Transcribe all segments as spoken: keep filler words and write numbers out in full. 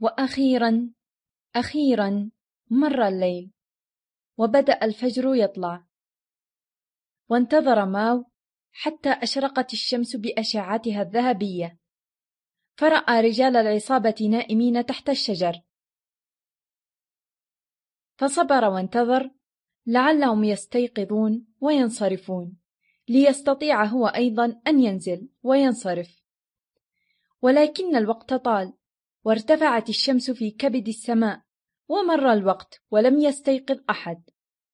وأخيرا أخيرا مر الليل، وبدأ الفجر يطلع، وانتظر ماو حتى أشرقت الشمس بأشعتها الذهبية، فرأى رجال العصابة نائمين تحت الشجر، فصبر وانتظر لعلهم يستيقظون وينصرفون، ليستطيع هو أيضا أن ينزل وينصرف. ولكن الوقت طال، وارتفعت الشمس في كبد السماء، ومر الوقت ولم يستيقظ أحد.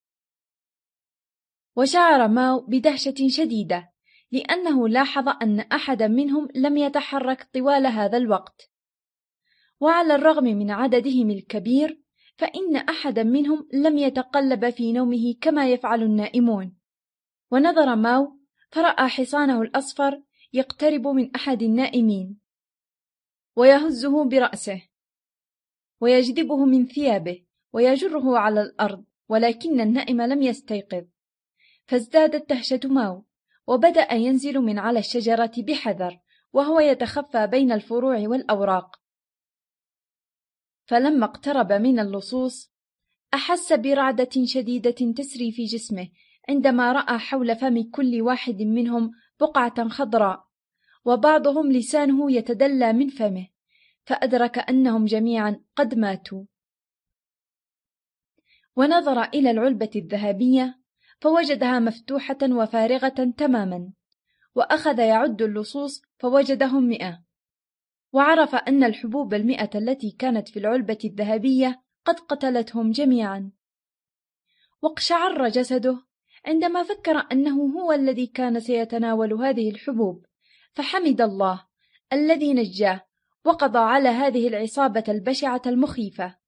وشعر ماو بدهشة شديدة، لأنه لاحظ أن أحدا منهم لم يتحرك طوال هذا الوقت، وعلى الرغم من عددهم الكبير فإن أحدا منهم لم يتقلب في نومه كما يفعل النائمون. ونظر ماو فرأى حصانه الأصفر يقترب من أحد النائمين، ويهزه برأسه، ويجذبه من ثيابه، ويجره على الأرض، ولكن النائم لم يستيقظ. فازدادت دهشة ماو، وبدأ ينزل من على الشجرة بحذر، وهو يتخفى بين الفروع والأوراق. فلما اقترب من اللصوص أحس برعدة شديدة تسري في جسمه، عندما رأى حول فم كل واحد منهم بقعة خضراء، وبعضهم لسانه يتدلى من فمه، فأدرك أنهم جميعا قد ماتوا. ونظر إلى العلبة الذهبية فوجدها مفتوحة وفارغة تماما، وأخذ يعد اللصوص فوجدهم مئة، وعرف أن الحبوب المئة التي كانت في العلبة الذهبية قد قتلتهم جميعا. واقشعر جسده عندما فكر أنه هو الذي كان سيتناول هذه الحبوب، فحمد الله الذي نجاه وقضى على هذه العصابة البشعة المخيفة.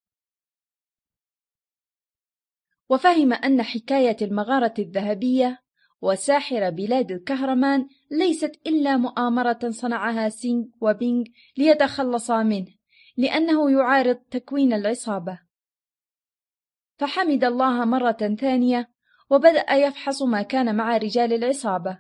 وفهم أن حكاية المغارة الذهبية وساحر بلاد الكهرمان ليست إلا مؤامرة صنعها سينغ وبينغ ليتخلصا منه، لأنه يعارض تكوين العصابة. فحمد الله مرة ثانية، وبدأ يفحص ما كان مع رجال العصابة،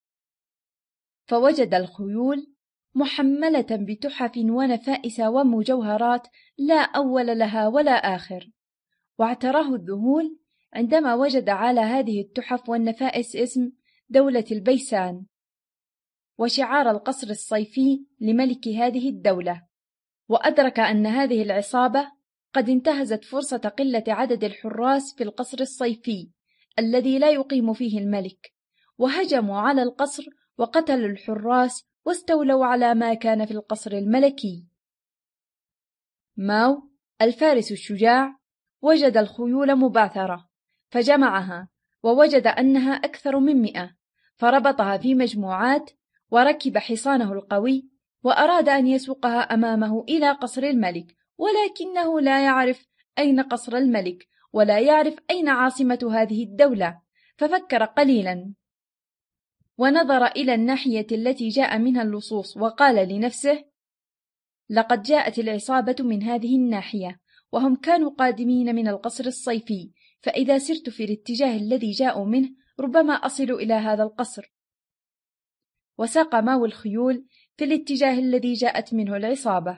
فوجد الخيول محملة بتحف ونفائس ومجوهرات لا أول لها ولا آخر. واعتراه الذهول عندما وجد على هذه التحف والنفائس اسم دولة البيسان، وشعار القصر الصيفي لملك هذه الدولة. وأدرك أن هذه العصابة قد انتهزت فرصة قلة عدد الحراس في القصر الصيفي الذي لا يقيم فيه الملك، وهجموا على القصر وقتلوا الحراس واستولوا على ما كان في القصر الملكي. ماو الفارس الشجاع وجد الخيول مبعثرة، فجمعها ووجد أنها أكثر من مئة، فربطها في مجموعات وركب حصانه القوي، وأراد أن يسوقها أمامه إلى قصر الملك، ولكنه لا يعرف أين قصر الملك ولا يعرف أين عاصمة هذه الدولة. ففكر قليلا ونظر إلى الناحية التي جاء منها اللصوص، وقال لنفسه: لقد جاءت العصابة من هذه الناحية، وهم كانوا قادمين من القصر الصيفي، فإذا سرت في الاتجاه الذي جاءوا منه ربما أصل إلى هذا القصر. وساق ماو الخيول في الاتجاه الذي جاءت منه العصابة،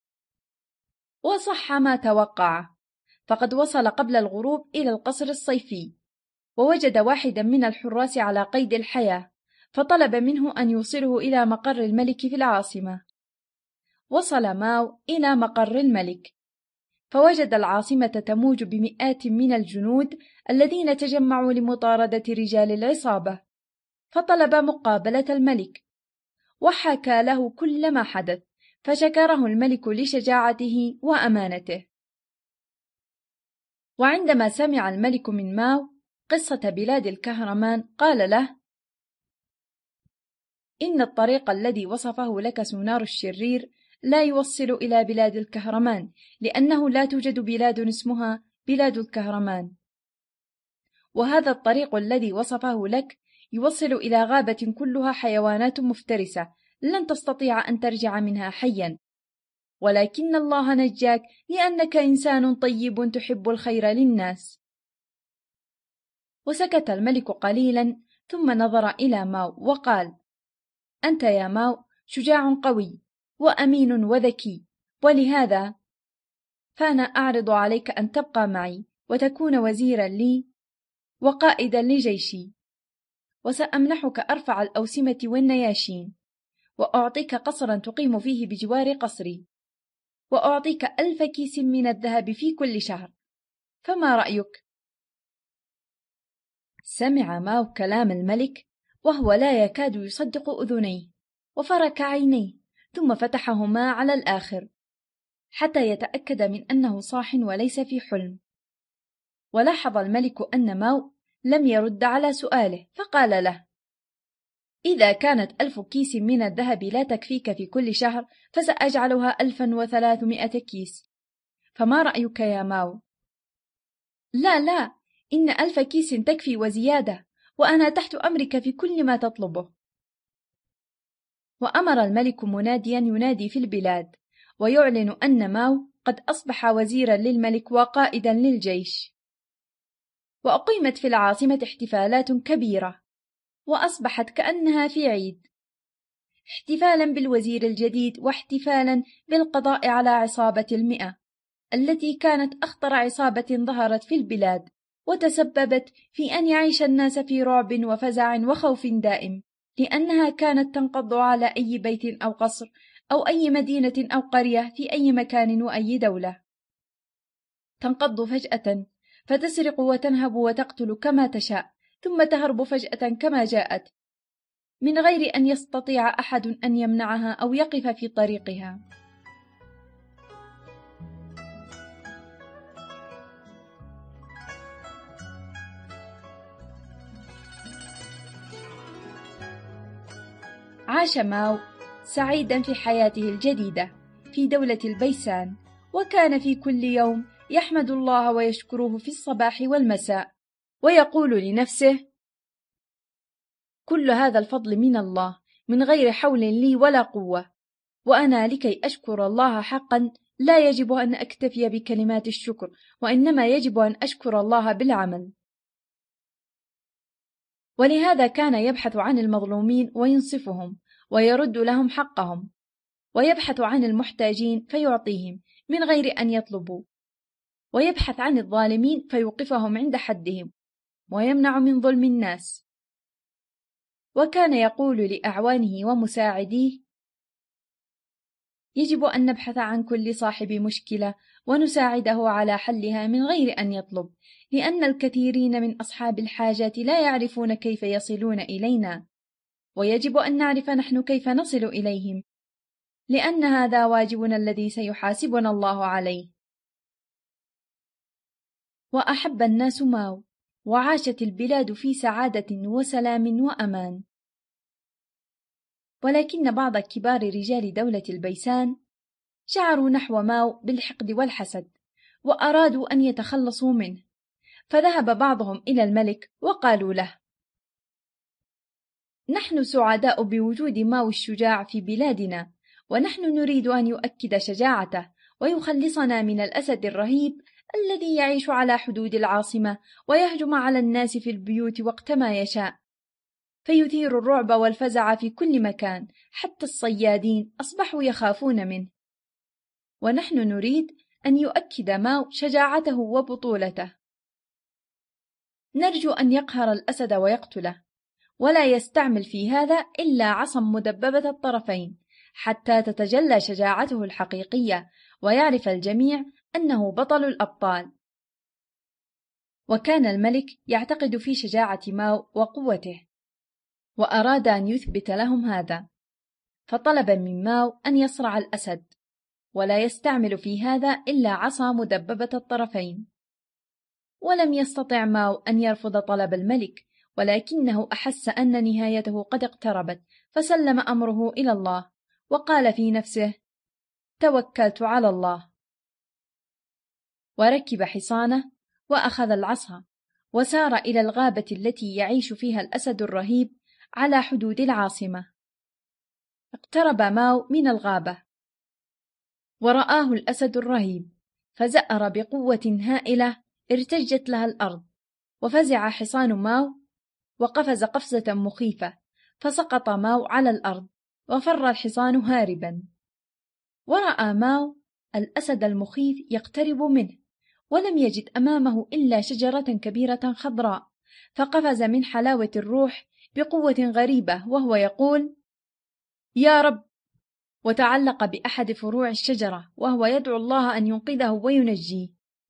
وصح ما توقع، فقد وصل قبل الغروب إلى القصر الصيفي، ووجد واحدا من الحراس على قيد الحياة، فطلب منه أن يوصله إلى مقر الملك في العاصمة. وصل ماو إلى مقر الملك، فوجد العاصمة تموج بمئات من الجنود الذين تجمعوا لمطاردة رجال العصابة، فطلب مقابلة الملك، وحكى له كل ما حدث، فشكره الملك لشجاعته وأمانته. وعندما سمع الملك من ماو قصة بلاد الكهرمان قال له: إن الطريق الذي وصفه لك سونار الشرير لا يوصل إلى بلاد الكهرمان، لأنه لا توجد بلاد اسمها بلاد الكهرمان، وهذا الطريق الذي وصفه لك يوصل إلى غابة كلها حيوانات مفترسة لن تستطيع أن ترجع منها حيا، ولكن الله نجاك لأنك إنسان طيب تحب الخير للناس. وسكت الملك قليلا، ثم نظر إلى ماو وقال: أنت يا ماو شجاع قوي وأمين وذكي، ولهذا فأنا أعرض عليك أن تبقى معي وتكون وزيرا لي وقائدا لجيشي، وسأمنحك أرفع الأوسمة والنياشين، وأعطيك قصرا تقيم فيه بجوار قصري، وأعطيك ألف كيس من الذهب في كل شهر، فما رأيك؟ سمع ماو كلام الملك وهو لا يكاد يصدق أذنيه، وفرك عينيه ثم فتحهما على الآخر حتى يتأكد من أنه صاح وليس في حلم. ولاحظ الملك أن ماو لم يرد على سؤاله، فقال له: إذا كانت ألف كيس من الذهب لا تكفيك في كل شهر فسأجعلها ألفا وثلاثمائة كيس، فما رأيك يا ماو؟ لا لا، إن ألف كيس تكفي وزيادة، وأنا تحت أمرك في كل ما تطلبه. وأمر الملك مناديا ينادي في البلاد ويعلن أن ماو قد أصبح وزيرا للملك وقائدا للجيش. وأقيمت في العاصمة احتفالات كبيرة، وأصبحت كأنها في عيد، احتفالا بالوزير الجديد واحتفالا بالقضاء على عصابة المئة التي كانت أخطر عصابة ظهرت في البلاد، وتسببت في أن يعيش الناس في رعب وفزع وخوف دائم، لأنها كانت تنقض على أي بيت أو قصر أو أي مدينة أو قرية في أي مكان وأي دولة. تنقض فجأة فتسرق وتنهب وتقتل كما تشاء، ثم تهرب فجأة كما جاءت، من غير أن يستطيع أحد أن يمنعها أو يقف في طريقها. عاش ماو سعيدا في حياته الجديدة في دولة البيسان، وكان في كل يوم يحمد الله ويشكره في الصباح والمساء، ويقول لنفسه: كل هذا الفضل من الله من غير حول لي ولا قوة، وأنا لكي أشكر الله حقا لا يجب أن أكتفي بكلمات الشكر، وإنما يجب أن أشكر الله بالعمل. ولهذا كان يبحث عن المظلومين وينصفهم ويرد لهم حقهم، ويبحث عن المحتاجين فيعطيهم من غير أن يطلبوا، ويبحث عن الظالمين فيوقفهم عند حدهم ويمنع من ظلم الناس. وكان يقول لأعوانه ومساعديه: يجب أن نبحث عن كل صاحب مشكلة ونساعده على حلها من غير أن يطلب، لأن الكثيرين من أصحاب الحاجات لا يعرفون كيف يصلون إلينا، ويجب أن نعرف نحن كيف نصل إليهم، لأن هذا واجبنا الذي سيحاسبنا الله عليه. وأحب الناس ماو، وعاشت البلاد في سعادة وسلام وأمان. ولكن بعض كبار رجال دولة البيسان شعروا نحو ماو بالحقد والحسد، وأرادوا أن يتخلصوا منه، فذهب بعضهم إلى الملك وقالوا له: نحن سعداء بوجود ماو الشجاع في بلادنا، ونحن نريد أن يؤكد شجاعته ويخلصنا من الأسد الرهيب الذي يعيش على حدود العاصمة ويهجم على الناس في البيوت وقت ما يشاء، فيثير الرعب والفزع في كل مكان، حتى الصيادين أصبحوا يخافون منه. ونحن نريد أن يؤكد ماو شجاعته وبطولته. نرجو أن يقهر الأسد ويقتله، ولا يستعمل في هذا إلا عصا مدببة الطرفين، حتى تتجلى شجاعته الحقيقية ويعرف الجميع أنه بطل الأبطال. وكان الملك يعتقد في شجاعة ماو وقوته، وأراد أن يثبت لهم هذا، فطلب من ماو أن يصرع الأسد، ولا يستعمل في هذا إلا عصا مدببة الطرفين. ولم يستطع ماو أن يرفض طلب الملك، ولكنه أحس أن نهايته قد اقتربت، فسلم أمره إلى الله، وقال في نفسه: توكلت على الله. وركب حصانه وأخذ العصا، وسار إلى الغابة التي يعيش فيها الأسد الرهيب على حدود العاصمة. اقترب ماو من الغابة ورآه الأسد الرهيب، فزأر بقوة هائلة ارتجت لها الأرض، وفزع حصان ماو وقفز قفزة مخيفة، فسقط ماو على الأرض وفر الحصان هاربا. ورأى ماو الأسد المخيف يقترب منه، ولم يجد أمامه إلا شجرة كبيرة خضراء، فقفز من حلاوة الروح بقوة غريبة وهو يقول: يا رب، وتعلق بأحد فروع الشجرة وهو يدعو الله أن ينقذه وينجيه.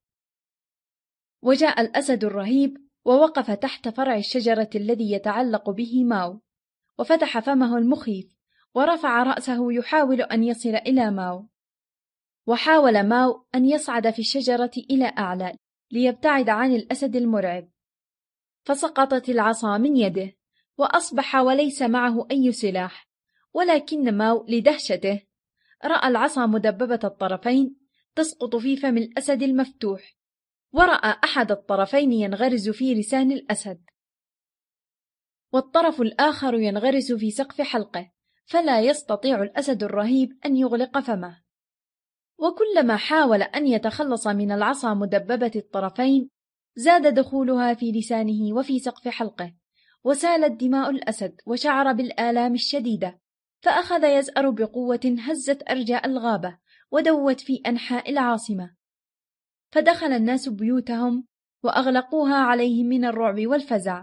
وجاء الأسد الرهيب ووقف تحت فرع الشجرة الذي يتعلق به ماو، وفتح فمه المخيف ورفع رأسه يحاول أن يصل إلى ماو. وحاول ماو أن يصعد في الشجرة إلى أعلى ليبتعد عن الأسد المرعب، فسقطت العصا من يده وأصبح وليس معه أي سلاح، ولكن ماو لدهشته رأى العصا مدببة الطرفين تسقط في فم الأسد المفتوح، ورأى أحد الطرفين ينغرز في لسان الأسد، والطرف الآخر ينغرس في سقف حلقه، فلا يستطيع الأسد الرهيب أن يغلق فمه. وكلما حاول أن يتخلص من العصا مدببة الطرفين زاد دخولها في لسانه وفي سقف حلقه، وسالت دماء الأسد وشعر بالآلام الشديدة، فأخذ يزأر بقوة هزت أرجاء الغابة ودوت في أنحاء العاصمة، فدخل الناس بيوتهم وأغلقوها عليهم من الرعب والفزع.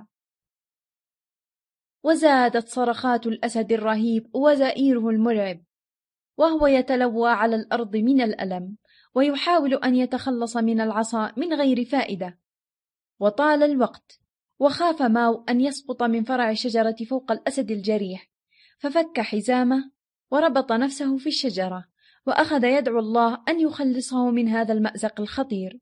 وزادت صرخات الأسد الرهيب وزئيره المرعب، وهو يتلوى على الأرض من الألم ويحاول أن يتخلص من العصا من غير فائدة. وطال الوقت، وخاف ماو أن يسقط من فرع الشجرة فوق الأسد الجريح، ففك حزامه وربط نفسه في الشجرة، وأخذ يدعو الله أن يخلصه من هذا المأزق الخطير.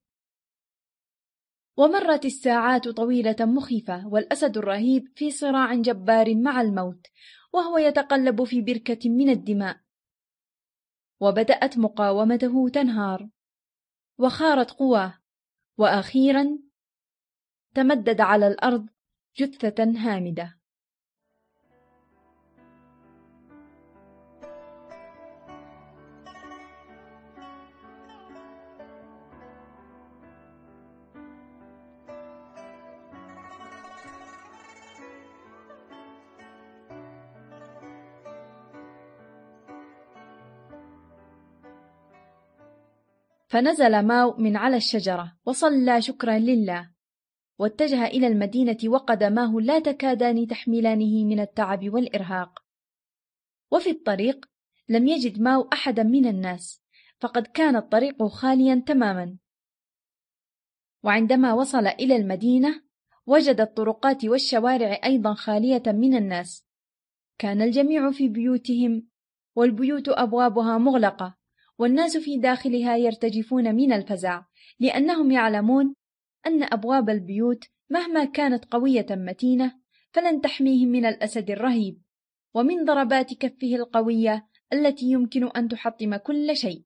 ومرت الساعات طويلة مخيفة، والأسد الرهيب في صراع جبار مع الموت، وهو يتقلب في بركة من الدماء. وبدأت مقاومته تنهار، وخارت قواه، وأخيرا تمدد على الأرض جثة هامدة. فنزل ماو من على الشجرة وصلى شكرا لله، واتجه إلى المدينة وقدماه لا تكادان تحملانه من التعب والإرهاق. وفي الطريق لم يجد ماو أحدا من الناس، فقد كان الطريق خاليا تماما. وعندما وصل إلى المدينة وجد الطرقات والشوارع أيضا خالية من الناس، كان الجميع في بيوتهم، والبيوت أبوابها مغلقة، والناس في داخلها يرتجفون من الفزع، لأنهم يعلمون أن أبواب البيوت مهما كانت قوية متينة فلن تحميهم من الأسد الرهيب، ومن ضربات كفه القوية التي يمكن أن تحطم كل شيء.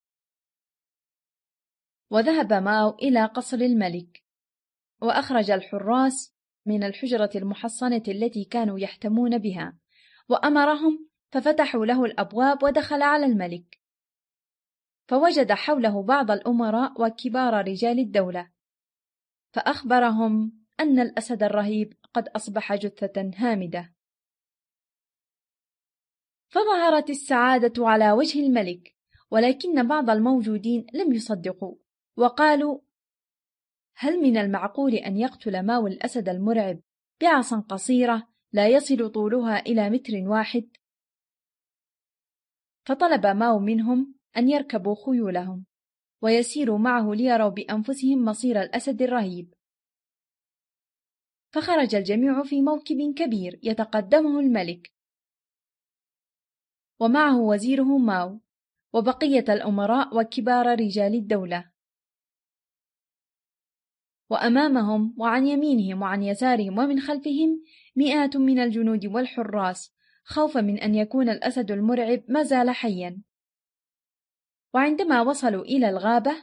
وذهب ماو إلى قصر الملك، وأخرج الحراس من الحجرة المحصنة التي كانوا يحتمون بها، وأمرهم ففتحوا له الأبواب ودخل على الملك، فوجد حوله بعض الأمراء وكبار رجال الدولة، فأخبرهم أن الأسد الرهيب قد أصبح جثة هامدة. فظهرت السعادة على وجه الملك، ولكن بعض الموجودين لم يصدقوا، وقالوا: هل من المعقول أن يقتل ماو الأسد المرعب بعصا قصيرة لا يصل طولها إلى متر واحد؟ فطلب ماو منهم أن يركبوا خيولهم ويسيروا معه ليروا بأنفسهم مصير الأسد الرهيب. فخرج الجميع في موكب كبير يتقدمه الملك، ومعه وزيره ماو وبقية الأمراء وكبار رجال الدولة، وأمامهم وعن يمينهم وعن يسارهم ومن خلفهم مئات من الجنود والحراس، خوفا من أن يكون الأسد المرعب ما زال حيا. وعندما وصلوا إلى الغابة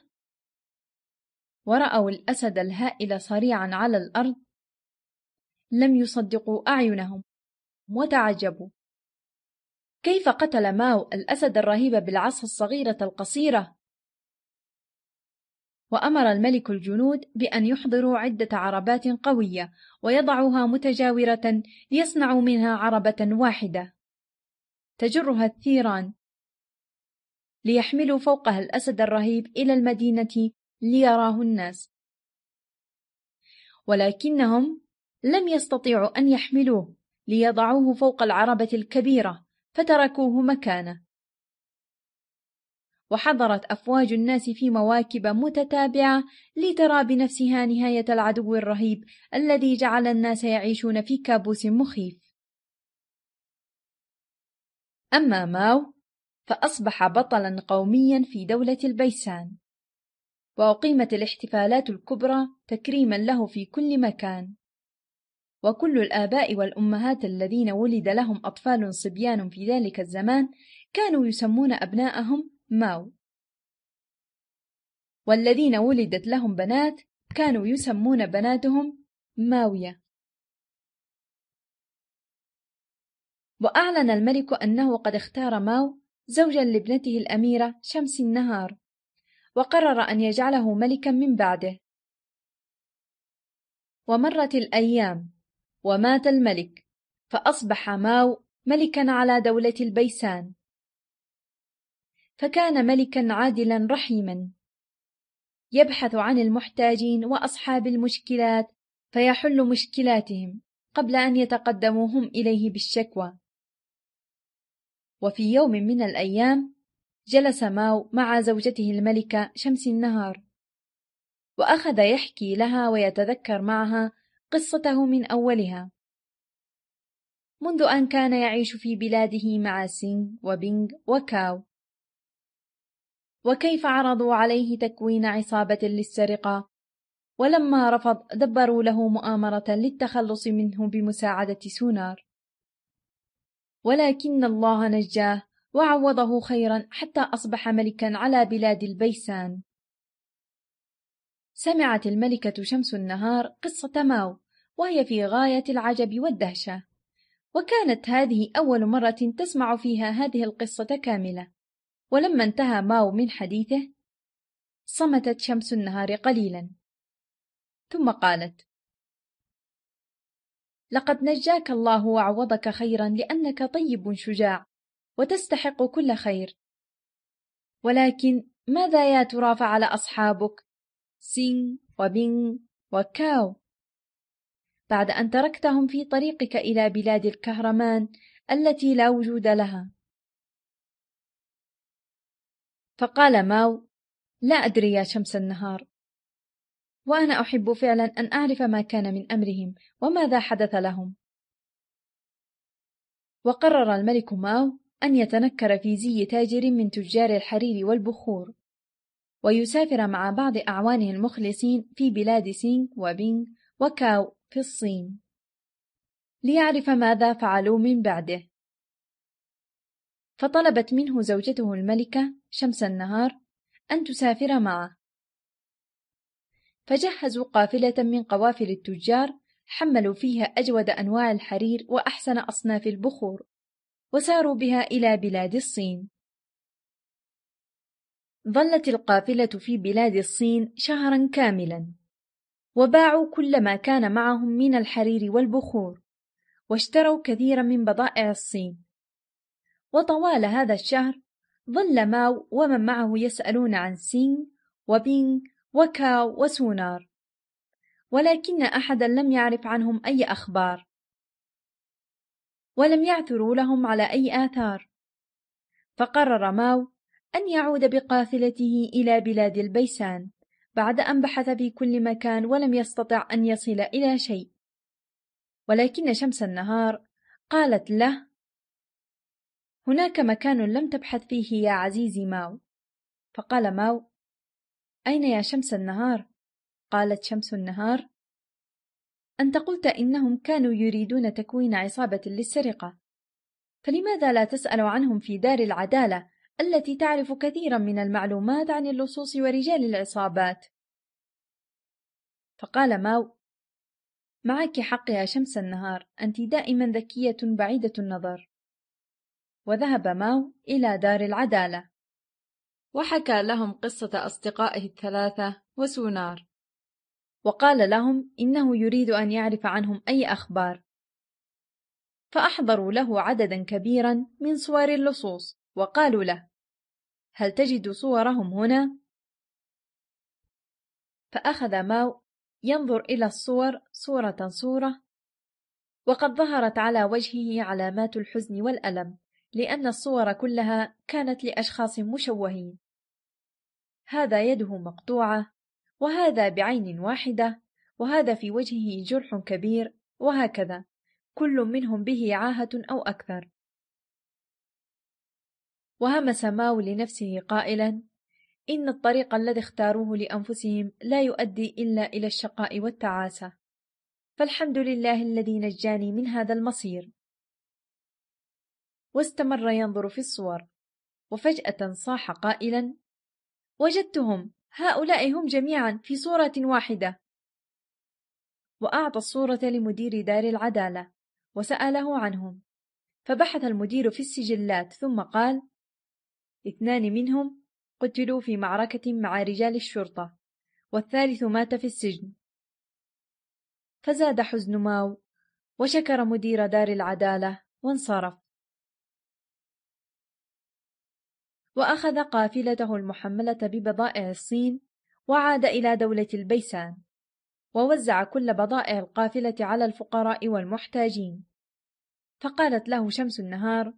ورأوا الأسد الهائل صريعا على الأرض لم يصدقوا أعينهم وتعجبوا. كيف قتل ماو الأسد الرهيب بالعصا الصغيرة القصيرة؟ وأمر الملك الجنود بأن يحضروا عدة عربات قوية ويضعوها متجاورة ليصنعوا منها عربة واحدة تجرها الثيران، ليحملوا فوقها الأسد الرهيب إلى المدينة ليراه الناس، ولكنهم لم يستطيعوا أن يحملوه ليضعوه فوق العربة الكبيرة، فتركوه مكانه. وحضرت أفواج الناس في مواكب متتابعة لترى بنفسها نهاية العدو الرهيب الذي جعل الناس يعيشون في كابوس مخيف. أما ماو فأصبح بطلا قوميا في دولة البيسان، وأقيمت الاحتفالات الكبرى تكريما له في كل مكان، وكل الآباء والأمهات الذين ولد لهم أطفال صبيان في ذلك الزمان كانوا يسمون أبناءهم ماو، والذين ولدت لهم بنات كانوا يسمون بناتهم ماوية. وأعلن الملك أنه قد اختار ماو زوجا لابنته الأميرة شمس النهار، وقرر أن يجعله ملكا من بعده. ومرت الأيام ومات الملك، فأصبح ماو ملكا على دولة البيسان، فكان ملكا عادلا رحيما يبحث عن المحتاجين وأصحاب المشكلات فيحل مشكلاتهم قبل أن يتقدموا هم إليه بالشكوى. وفي يوم من الأيام جلس ماو مع زوجته الملكة شمس النهار، وأخذ يحكي لها ويتذكر معها قصته من أولها، منذ أن كان يعيش في بلاده مع سينغ وبينغ وكاو، وكيف عرضوا عليه تكوين عصابة للسرقة، ولما رفض دبروا له مؤامرة للتخلص منه بمساعدة سونار، ولكن الله نجاه وعوضه خيرا حتى أصبح ملكا على بلاد البيسان. سمعت الملكة شمس النهار قصة ماو وهي في غاية العجب والدهشة، وكانت هذه أول مرة تسمع فيها هذه القصة كاملة. ولما انتهى ماو من حديثه صمتت شمس النهار قليلا، ثم قالت: لقد نجاك الله وعوضك خيرا لأنك طيب شجاع وتستحق كل خير، ولكن ماذا يا ترى فعل أصحابك سينغ وبينغ وكاو بعد أن تركتهم في طريقك إلى بلاد الكهرمان التي لا وجود لها؟ فقال ماو: لا أدري يا شمس النهار، وأنا أحب فعلا أن أعرف ما كان من أمرهم وماذا حدث لهم. وقرر الملك ماو أن يتنكر في زي تاجر من تجار الحرير والبخور، ويسافر مع بعض أعوانه المخلصين في بلاد سينغ وبينغ وكاو في الصين ليعرف ماذا فعلوا من بعده. فطلبت منه زوجته الملكة شمس النهار أن تسافر معه، فجهزوا قافلة من قوافل التجار حملوا فيها أجود أنواع الحرير وأحسن أصناف البخور، وساروا بها إلى بلاد الصين. ظلت القافلة في بلاد الصين شهرا كاملا، وباعوا كل ما كان معهم من الحرير والبخور، واشتروا كثيرا من بضائع الصين. وطوال هذا الشهر ظل ماو ومن معه يسألون عن سينغ وبينغ وكاو وسونار، ولكن أحدا لم يعرف عنهم أي أخبار، ولم يعثروا لهم على أي آثار. فقرر ماو أن يعود بقافلته إلى بلاد البيسان بعد أن بحث في كل مكان ولم يستطع أن يصل إلى شيء. ولكن شمس النهار قالت له: هناك مكان لم تبحث فيه يا عزيزي ماو. فقال ماو: أين يا شمس النهار؟ قالت شمس النهار: أنت قلت إنهم كانوا يريدون تكوين عصابة للسرقة، فلماذا لا تسأل عنهم في دار العدالة التي تعرف كثيرا من المعلومات عن اللصوص ورجال العصابات؟ فقال ماو: معك حق يا شمس النهار، أنت دائما ذكية بعيدة النظر. وذهب ماو إلى دار العدالة، وحكى لهم قصة أصدقائه الثلاثة وسونار، وقال لهم إنه يريد أن يعرف عنهم أي أخبار. فأحضروا له عددا كبيرا من صور اللصوص، وقالوا له: هل تجد صورهم هنا؟ فأخذ ماو ينظر إلى الصور صورة صورة، وقد ظهرت على وجهه علامات الحزن والألم، لأن الصور كلها كانت لأشخاص مشوهين، هذا يده مقطوعة، وهذا بعين واحدة، وهذا في وجهه جرح كبير، وهكذا كل منهم به عاهة أو أكثر. وهمس ماو لنفسه قائلا: إن الطريق الذي اختاروه لأنفسهم لا يؤدي إلا إلى الشقاء والتعاسة، فالحمد لله الذي نجاني من هذا المصير. واستمر ينظر في الصور، وفجأة صاح قائلا: وجدتهم، هؤلاء هم جميعا في صورة واحدة. وأعطى الصورة لمدير دار العدالة وسأله عنهم، فبحث المدير في السجلات ثم قال: اثنان منهم قتلوا في معركة مع رجال الشرطة، والثالث مات في السجن. فزاد حزن ماو وشكر مدير دار العدالة وانصرف. وأخذ قافلته المحملة ببضائع الصين وعاد إلى دولة البيسان، ووزع كل بضائع القافلة على الفقراء والمحتاجين. فقالت له شمس النهار: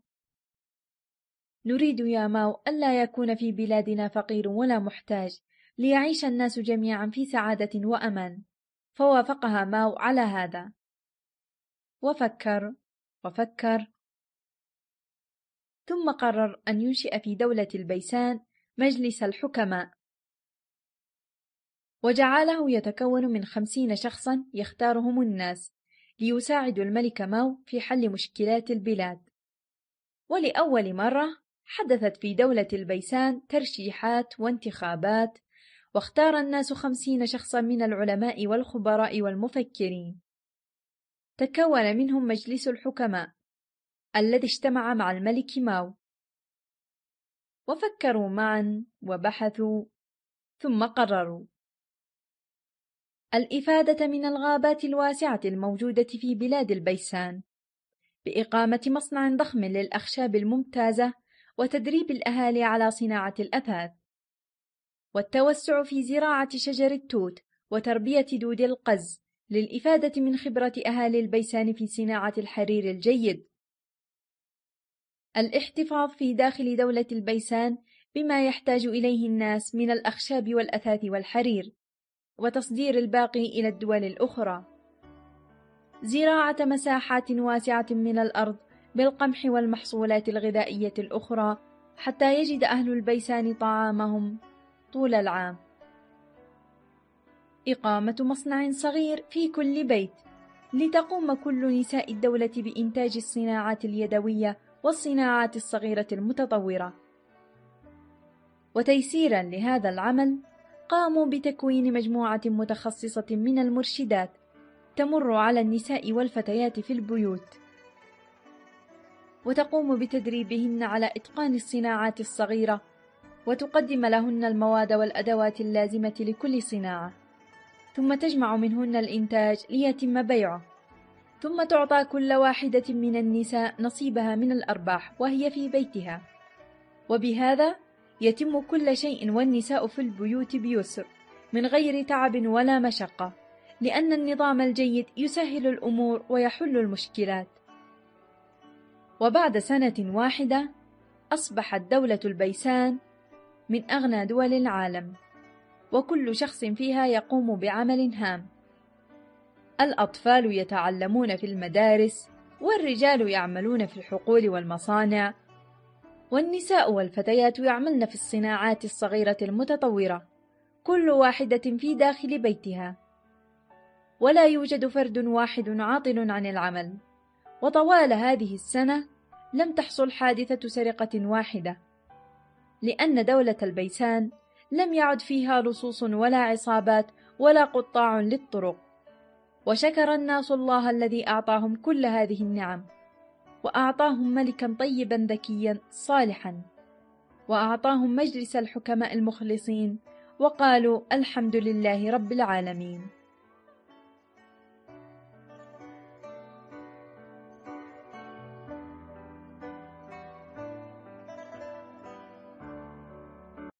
نريد يا ماو ألا يكون في بلادنا فقير ولا محتاج، ليعيش الناس جميعا في سعادة وأمان. فوافقها ماو على هذا. وفكر وفكر ثم قرر أن ينشئ في دولة البيسان مجلس الحكماء، وجعله يتكون من خمسين شخصا يختارهم الناس ليساعدوا الملك ماو في حل مشكلات البلاد. ولأول مرة حدثت في دولة البيسان ترشيحات وانتخابات، واختار الناس خمسين شخصا من العلماء والخبراء والمفكرين، تكون منهم مجلس الحكماء الذي اجتمع مع الملك ماو، وفكروا معا وبحثوا، ثم قرروا الإفادة من الغابات الواسعة الموجودة في بلاد البيسان بإقامة مصنع ضخم للأخشاب الممتازة وتدريب الأهالي على صناعة الأثاث، والتوسع في زراعة شجر التوت وتربية دود القز للإفادة من خبرة أهالي البيسان في صناعة الحرير الجيد، الاحتفاظ في داخل دولة البيسان بما يحتاج إليه الناس من الأخشاب والأثاث والحرير، وتصدير الباقي إلى الدول الأخرى، زراعة مساحات واسعة من الأرض بالقمح والمحصولات الغذائية الأخرى حتى يجد أهل البيسان طعامهم طول العام، إقامة مصنع صغير في كل بيت لتقوم كل نساء الدولة بإنتاج الصناعات اليدوية والصناعات الصغيرة المتطورة. وتيسيرا لهذا العمل قاموا بتكوين مجموعة متخصصة من المرشدات تمر على النساء والفتيات في البيوت، وتقوم بتدريبهن على إتقان الصناعات الصغيرة، وتقدم لهن المواد والأدوات اللازمة لكل صناعة، ثم تجمع منهن الإنتاج ليتم بيعه، ثم تعطى كل واحدة من النساء نصيبها من الأرباح وهي في بيتها. وبهذا يتم كل شيء والنساء في البيوت بيسر من غير تعب ولا مشقة، لأن النظام الجيد يسهل الأمور ويحل المشكلات. وبعد سنة واحدة أصبحت دولة البيسان من أغنى دول العالم، وكل شخص فيها يقوم بعمل هام. الأطفال يتعلمون في المدارس، والرجال يعملون في الحقول والمصانع، والنساء والفتيات يعملن في الصناعات الصغيرة المتطورة، كل واحدة في داخل بيتها، ولا يوجد فرد واحد عاطل عن العمل. وطوال هذه السنة لم تحصل حادثة سرقة واحدة، لأن دولة البيسان لم يعد فيها لصوص ولا عصابات ولا قطاع للطرق. وشكر الناس الله الذي أعطاهم كل هذه النعم، وأعطاهم ملكا طيبا ذكيا صالحا، وأعطاهم مجلس الحكماء المخلصين، وقالوا الحمد لله رب العالمين.